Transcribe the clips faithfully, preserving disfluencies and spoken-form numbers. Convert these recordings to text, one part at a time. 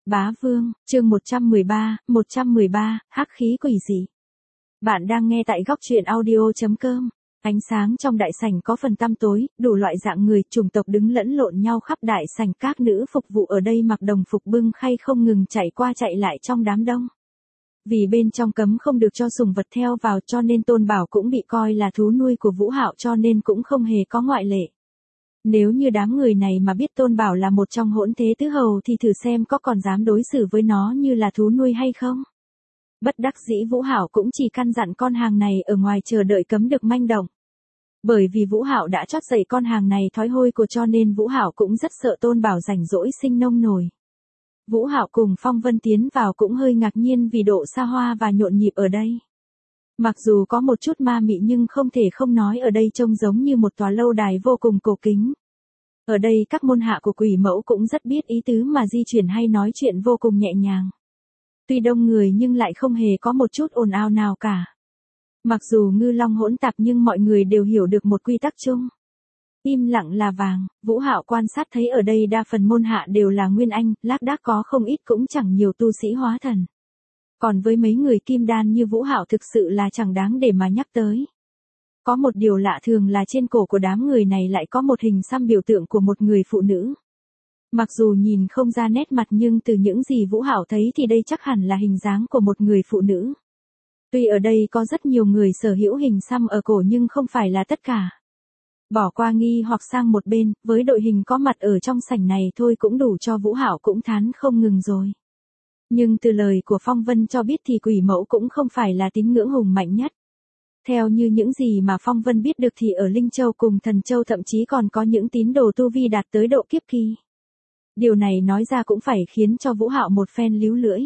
Bá Vương, chương một trăm mười ba, một trăm mười ba, hắc khí quỷ dị. Bạn đang nghe tại góc truyện audio chấm com. Ánh sáng trong đại sảnh có phần tăm tối, đủ loại dạng người, chủng tộc đứng lẫn lộn nhau khắp đại sảnh, các nữ phục vụ ở đây mặc đồng phục bưng khay không ngừng chạy qua chạy lại trong đám đông. Vì bên trong cấm không được cho sùng vật theo vào cho nên Tôn Bảo cũng bị coi là thú nuôi của Vũ Hạo cho nên cũng không hề có ngoại lệ. Nếu như đám người này mà biết Tôn Bảo là một trong hỗn thế tứ hầu thì thử xem có còn dám đối xử với nó như là thú nuôi hay không. Bất đắc dĩ Vũ Hạo cũng chỉ căn dặn con hàng này ở ngoài chờ đợi cấm được manh động. Bởi vì Vũ Hạo đã chót dậy con hàng này thói hôi của cho nên Vũ Hạo cũng rất sợ Tôn Bảo rảnh rỗi sinh nông nổi. Vũ Hạo cùng Phong Vân tiến vào cũng hơi ngạc nhiên vì độ xa hoa và nhộn nhịp ở đây. Mặc dù có một chút ma mị nhưng không thể không nói ở đây trông giống như một tòa lâu đài vô cùng cổ kính. Ở đây các môn hạ của Quỷ Mẫu cũng rất biết ý tứ mà di chuyển hay nói chuyện vô cùng nhẹ nhàng. Tuy đông người nhưng lại không hề có một chút ồn ào nào cả. Mặc dù ngư long hỗn tạp nhưng mọi người đều hiểu được một quy tắc chung. Im lặng là vàng, Vũ Hạo quan sát thấy ở đây đa phần môn hạ đều là nguyên anh, lác đác có không ít cũng chẳng nhiều tu sĩ hóa thần. Còn với mấy người kim đan như Vũ Hạo thực sự là chẳng đáng để mà nhắc tới. Có một điều lạ thường là trên cổ của đám người này lại có một hình xăm biểu tượng của một người phụ nữ. Mặc dù nhìn không ra nét mặt nhưng từ những gì Vũ Hạo thấy thì đây chắc hẳn là hình dáng của một người phụ nữ. Tuy ở đây có rất nhiều người sở hữu hình xăm ở cổ nhưng không phải là tất cả. Bỏ qua nghi hoặc sang một bên, với đội hình có mặt ở trong sảnh này thôi cũng đủ cho Vũ Hạo cũng thán không ngừng rồi. Nhưng từ lời của Phong Vân cho biết thì Quỷ Mẫu cũng không phải là tín ngưỡng hùng mạnh nhất. Theo như những gì mà Phong Vân biết được thì ở Linh Châu cùng Thần Châu thậm chí còn có những tín đồ tu vi đạt tới độ kiếp kỳ. Điều này nói ra cũng phải khiến cho Vũ Hạo một phen líu lưỡi.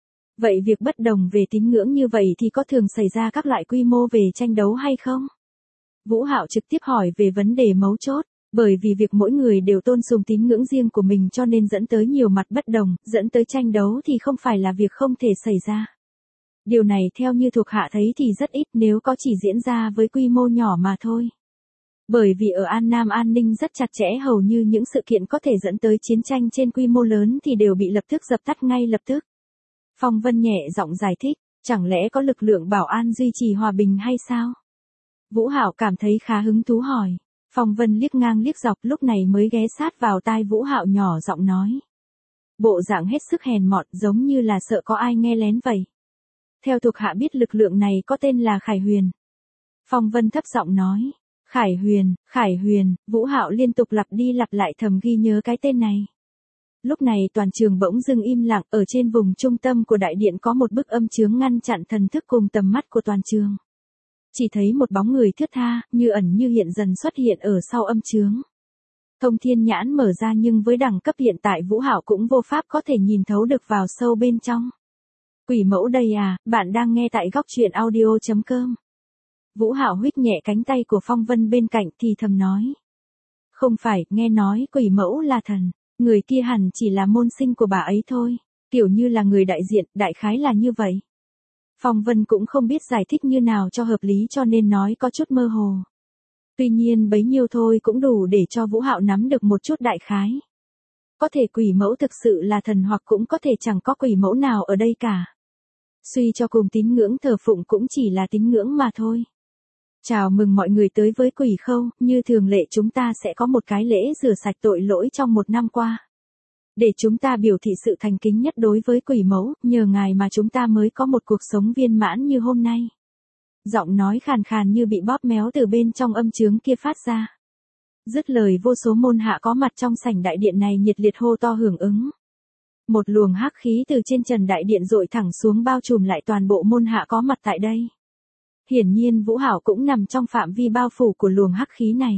Vậy việc bất đồng về tín ngưỡng như vậy thì có thường xảy ra các loại quy mô về tranh đấu hay không? Vũ Hạo trực tiếp hỏi về vấn đề mấu chốt, bởi vì việc mỗi người đều tôn sùng tín ngưỡng riêng của mình cho nên dẫn tới nhiều mặt bất đồng, dẫn tới tranh đấu thì không phải là việc không thể xảy ra. Điều này theo như thuộc hạ thấy thì rất ít nếu có chỉ diễn ra với quy mô nhỏ mà thôi. Bởi vì ở An Nam an ninh rất chặt chẽ hầu như những sự kiện có thể dẫn tới chiến tranh trên quy mô lớn thì đều bị lập tức dập tắt ngay lập tức. Phong Vân nhẹ giọng giải thích, chẳng lẽ có lực lượng bảo an duy trì hòa bình hay sao? Vũ Hạo cảm thấy khá hứng thú hỏi. Phong Vân liếc ngang liếc dọc lúc này mới ghé sát vào tai Vũ Hạo nhỏ giọng nói. Bộ dạng hết sức hèn mọn giống như là sợ có ai nghe lén vậy. Theo thuộc hạ biết lực lượng này có tên là Khải Huyền. Phong Vân thấp giọng nói. Khải Huyền, Khải Huyền, Vũ Hạo liên tục lặp đi lặp lại thầm ghi nhớ cái tên này. Lúc này toàn trường bỗng dưng im lặng, ở trên vùng trung tâm của đại điện có một bức âm chướng ngăn chặn thần thức cùng tầm mắt của toàn trường. Chỉ thấy một bóng người thướt tha, như ẩn như hiện dần xuất hiện ở sau âm chướng. Thông thiên nhãn mở ra nhưng với đẳng cấp hiện tại Vũ Hạo cũng vô pháp có thể nhìn thấu được vào sâu bên trong. Quỷ Mẫu đây à, bạn đang nghe tại góc truyện audio chấm com. Vũ Hạo huých nhẹ cánh tay của Phong Vân bên cạnh thì thầm nói. Không phải, nghe nói Quỷ Mẫu là thần, người kia hẳn chỉ là môn sinh của bà ấy thôi, kiểu như là người đại diện, đại khái là như vậy. Phong Vân cũng không biết giải thích như nào cho hợp lý cho nên nói có chút mơ hồ. Tuy nhiên bấy nhiêu thôi cũng đủ để cho Vũ Hạo nắm được một chút đại khái. Có thể Quỷ Mẫu thực sự là thần hoặc cũng có thể chẳng có Quỷ Mẫu nào ở đây cả. Suy cho cùng tín ngưỡng thờ phụng cũng chỉ là tín ngưỡng mà thôi. Chào mừng mọi người tới với Quỷ Khâu, như thường lệ chúng ta sẽ có một cái lễ rửa sạch tội lỗi trong một năm qua. Để chúng ta biểu thị sự thành kính nhất đối với Quỷ Mẫu, nhờ ngài mà chúng ta mới có một cuộc sống viên mãn như hôm nay. Giọng nói khàn khàn như bị bóp méo từ bên trong âm chướng kia phát ra. Dứt lời vô số môn hạ có mặt trong sảnh đại điện này nhiệt liệt hô to hưởng ứng. Một luồng hắc khí từ trên trần đại điện dội thẳng xuống bao trùm lại toàn bộ môn hạ có mặt tại đây. Hiển nhiên Vũ Hạo cũng nằm trong phạm vi bao phủ của luồng hắc khí này.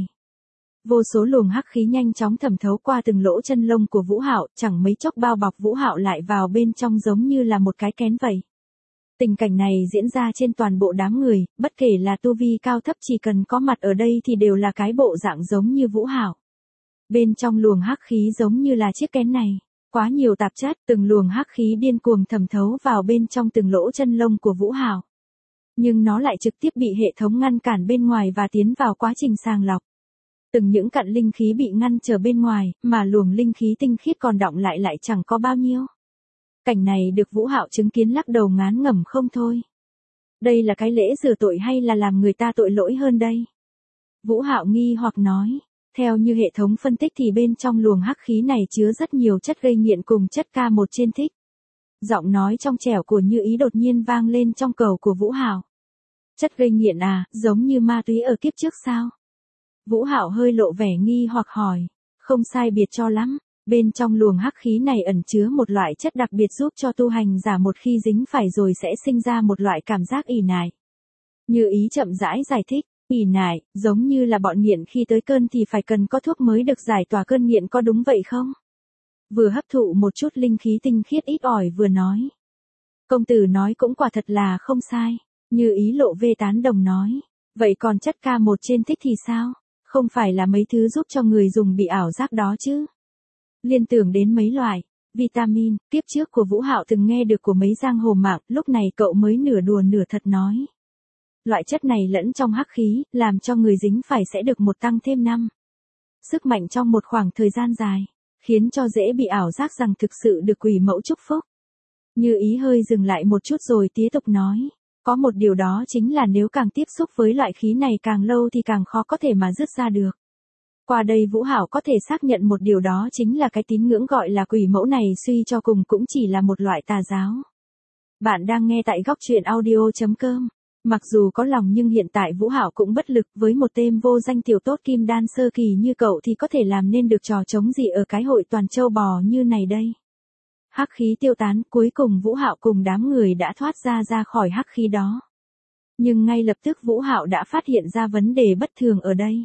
Vô số luồng hắc khí nhanh chóng thẩm thấu qua từng lỗ chân lông của Vũ Hạo, chẳng mấy chốc bao bọc Vũ Hạo lại vào bên trong giống như là một cái kén vậy. Tình cảnh này diễn ra trên toàn bộ đám người, bất kể là tu vi cao thấp chỉ cần có mặt ở đây thì đều là cái bộ dạng giống như Vũ Hạo. Bên trong luồng hắc khí giống như là chiếc kén này, quá nhiều tạp chất, từng luồng hắc khí điên cuồng thẩm thấu vào bên trong từng lỗ chân lông của Vũ Hạo. Nhưng nó lại trực tiếp bị hệ thống ngăn cản bên ngoài và tiến vào quá trình sàng lọc. Từng những cặn linh khí bị ngăn trở bên ngoài, mà luồng linh khí tinh khiết còn đọng lại lại chẳng có bao nhiêu. Cảnh này được Vũ Hạo chứng kiến lắc đầu ngán ngẩm không thôi. Đây là cái lễ rửa tội hay là làm người ta tội lỗi hơn đây? Vũ Hạo nghi hoặc nói, theo như hệ thống phân tích thì bên trong luồng hắc khí này chứa rất nhiều chất gây nghiện cùng chất K một trên thích. Giọng nói trong trẻo của Như Ý đột nhiên vang lên trong cầu của Vũ Hạo. Chất gây nghiện à, giống như ma túy ở kiếp trước sao? Vũ Hạo hơi lộ vẻ nghi hoặc hỏi, không sai biệt cho lắm, bên trong luồng hắc khí này ẩn chứa một loại chất đặc biệt giúp cho tu hành giả một khi dính phải rồi sẽ sinh ra một loại cảm giác ỷ nại. Như Ý chậm rãi giải thích, ỷ nại, giống như là bọn nghiện khi tới cơn thì phải cần có thuốc mới được giải tỏa cơn nghiện, có đúng vậy không? Vừa hấp thụ một chút linh khí tinh khiết ít ỏi vừa nói. Công tử nói cũng quả thật là không sai, Như Ý lộ vẻ tán đồng nói, vậy còn chất K một trên thích thì sao? Không phải là mấy thứ giúp cho người dùng bị ảo giác đó chứ? Liên tưởng đến mấy loại vitamin, tiếp trước của Vũ Hạo từng nghe được của mấy giang hồ mạng, lúc này cậu mới nửa đùa nửa thật nói. Loại chất này lẫn trong hắc khí, làm cho người dính phải sẽ được một tăng thêm năm sức mạnh trong một khoảng thời gian dài, khiến cho dễ bị ảo giác rằng thực sự được quỷ mẫu chúc phúc. Như Ý hơi dừng lại một chút rồi tiếp tục nói, có một điều đó chính là nếu càng tiếp xúc với loại khí này càng lâu thì càng khó có thể mà dứt ra được. Qua đây Vũ Hạo có thể xác nhận một điều đó chính là cái tín ngưỡng gọi là quỷ mẫu này suy cho cùng cũng chỉ là một loại tà giáo. Bạn đang nghe tại góc truyện audio chấm com. Mặc dù có lòng nhưng hiện tại Vũ Hạo cũng bất lực, với một tên vô danh tiểu tốt kim đan sơ kỳ như cậu thì có thể làm nên được trò trống gì ở cái hội toàn châu bò như này đây. Hắc khí tiêu tán, cuối cùng Vũ Hạo cùng đám người đã thoát ra ra khỏi hắc khí đó. Nhưng ngay lập tức Vũ Hạo đã phát hiện ra vấn đề bất thường ở đây.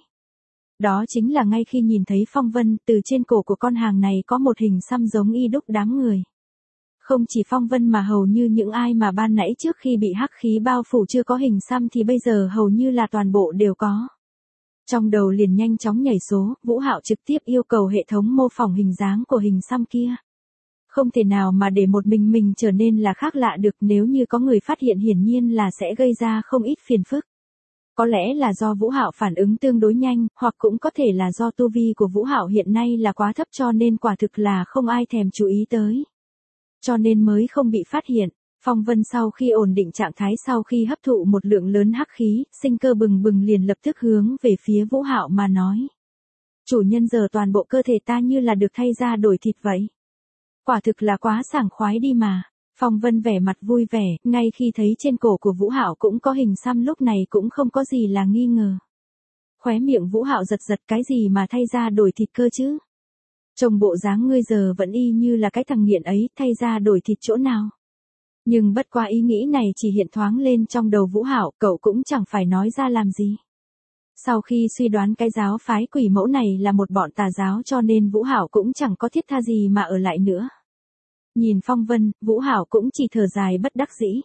Đó chính là ngay khi nhìn thấy phong vân, từ trên cổ của con hàng này có một hình xăm giống y đúc đám người. Không chỉ phong vân mà hầu như những ai mà ban nãy trước khi bị hắc khí bao phủ chưa có hình xăm thì bây giờ hầu như là toàn bộ đều có. Trong đầu liền nhanh chóng nhảy số, Vũ Hạo trực tiếp yêu cầu hệ thống mô phỏng hình dáng của hình xăm kia. Không thể nào mà để một mình mình trở nên là khác lạ được, nếu như có người phát hiện hiển nhiên là sẽ gây ra không ít phiền phức. Có lẽ là do Vũ Hạo phản ứng tương đối nhanh, hoặc cũng có thể là do tu vi của Vũ Hạo hiện nay là quá thấp cho nên quả thực là không ai thèm chú ý tới. Cho nên mới không bị phát hiện. Phong vân sau khi ổn định trạng thái, sau khi hấp thụ một lượng lớn hắc khí, sinh cơ bừng bừng liền lập tức hướng về phía Vũ Hạo mà nói. Chủ nhân, giờ toàn bộ cơ thể ta như là được thay ra đổi thịt vậy. Quả thực là quá sảng khoái đi mà. Phong vân vẻ mặt vui vẻ, ngay khi thấy trên cổ của Vũ Hạo cũng có hình xăm lúc này cũng không có gì là nghi ngờ. Khóe miệng Vũ Hạo giật giật, cái gì mà thay ra đổi thịt cơ chứ? Trông bộ dáng ngươi giờ vẫn y như là cái thằng nghiện ấy, thay ra đổi thịt chỗ nào? Nhưng bất qua ý nghĩ này chỉ hiện thoáng lên trong đầu Vũ Hạo, cậu cũng chẳng phải nói ra làm gì. Sau khi suy đoán cái giáo phái quỷ mẫu này là một bọn tà giáo cho nên Vũ Hạo cũng chẳng có thiết tha gì mà ở lại nữa. Nhìn phong vân, Vũ Hạo cũng chỉ thở dài bất đắc dĩ.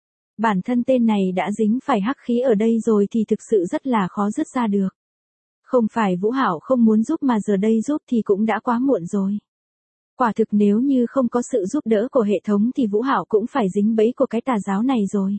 Bản thân tên này đã dính phải hắc khí ở đây rồi thì thực sự rất là khó dứt ra được. Không phải Vũ Hạo không muốn giúp mà giờ đây giúp thì cũng đã quá muộn rồi. Quả thực nếu như không có sự giúp đỡ của hệ thống thì Vũ Hạo cũng phải dính bẫy của cái tà giáo này rồi.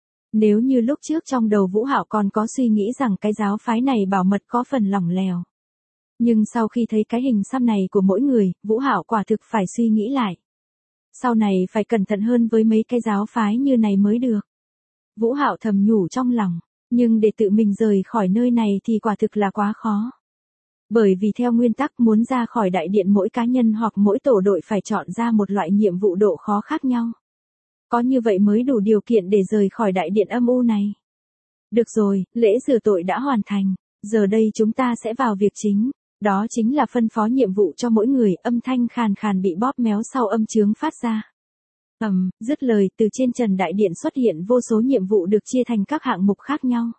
Nếu như lúc trước trong đầu Vũ Hạo còn có suy nghĩ rằng cái giáo phái này bảo mật có phần lỏng lẻo. Nhưng sau khi thấy cái hình xăm này của mỗi người, Vũ Hạo quả thực phải suy nghĩ lại. Sau này phải cẩn thận hơn với mấy cái giáo phái như này mới được. Vũ Hạo thầm nhủ trong lòng, nhưng để tự mình rời khỏi nơi này thì quả thực là quá khó. Bởi vì theo nguyên tắc muốn ra khỏi đại điện mỗi cá nhân hoặc mỗi tổ đội phải chọn ra một loại nhiệm vụ độ khó khác nhau. Có như vậy mới đủ điều kiện để rời khỏi đại điện âm u này. Được rồi, lễ rửa tội đã hoàn thành, giờ đây chúng ta sẽ vào việc chính. Đó chính là phân phó nhiệm vụ cho mỗi người, âm thanh khàn khàn bị bóp méo sau âm chướng phát ra. Ầm, um, dứt lời, từ trên trần đại điện xuất hiện vô số nhiệm vụ được chia thành các hạng mục khác nhau.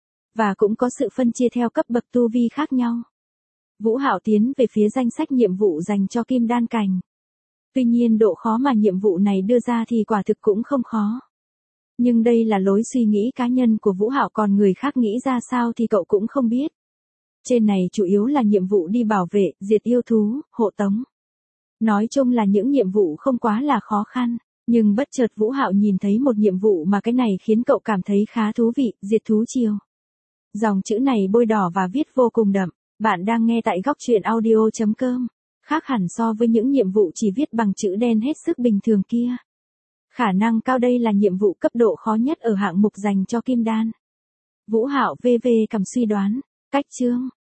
Và cũng có sự phân chia theo cấp bậc tu vi khác nhau. Vũ Hạo tiến về phía danh sách nhiệm vụ dành cho kim đan cảnh. Tuy nhiên độ khó mà nhiệm vụ này đưa ra thì quả thực cũng không khó. Nhưng đây là lối suy nghĩ cá nhân của Vũ Hạo, còn người khác nghĩ ra sao thì cậu cũng không biết. Trên này chủ yếu là nhiệm vụ đi bảo vệ, diệt yêu thú, hộ tống. Nói chung là những nhiệm vụ không quá là khó khăn, nhưng bất chợt Vũ Hạo nhìn thấy một nhiệm vụ mà cái này khiến cậu cảm thấy khá thú vị, diệt thú triều. Dòng chữ này bôi đỏ và viết vô cùng đậm, bạn đang nghe tại góc truyện audio chấm com. Khác hẳn so với những nhiệm vụ chỉ viết bằng chữ đen hết sức bình thường kia. Khả năng cao đây là nhiệm vụ cấp độ khó nhất ở hạng mục dành cho kim đan. Vũ Hạo vê vê cầm suy đoán, cách chương.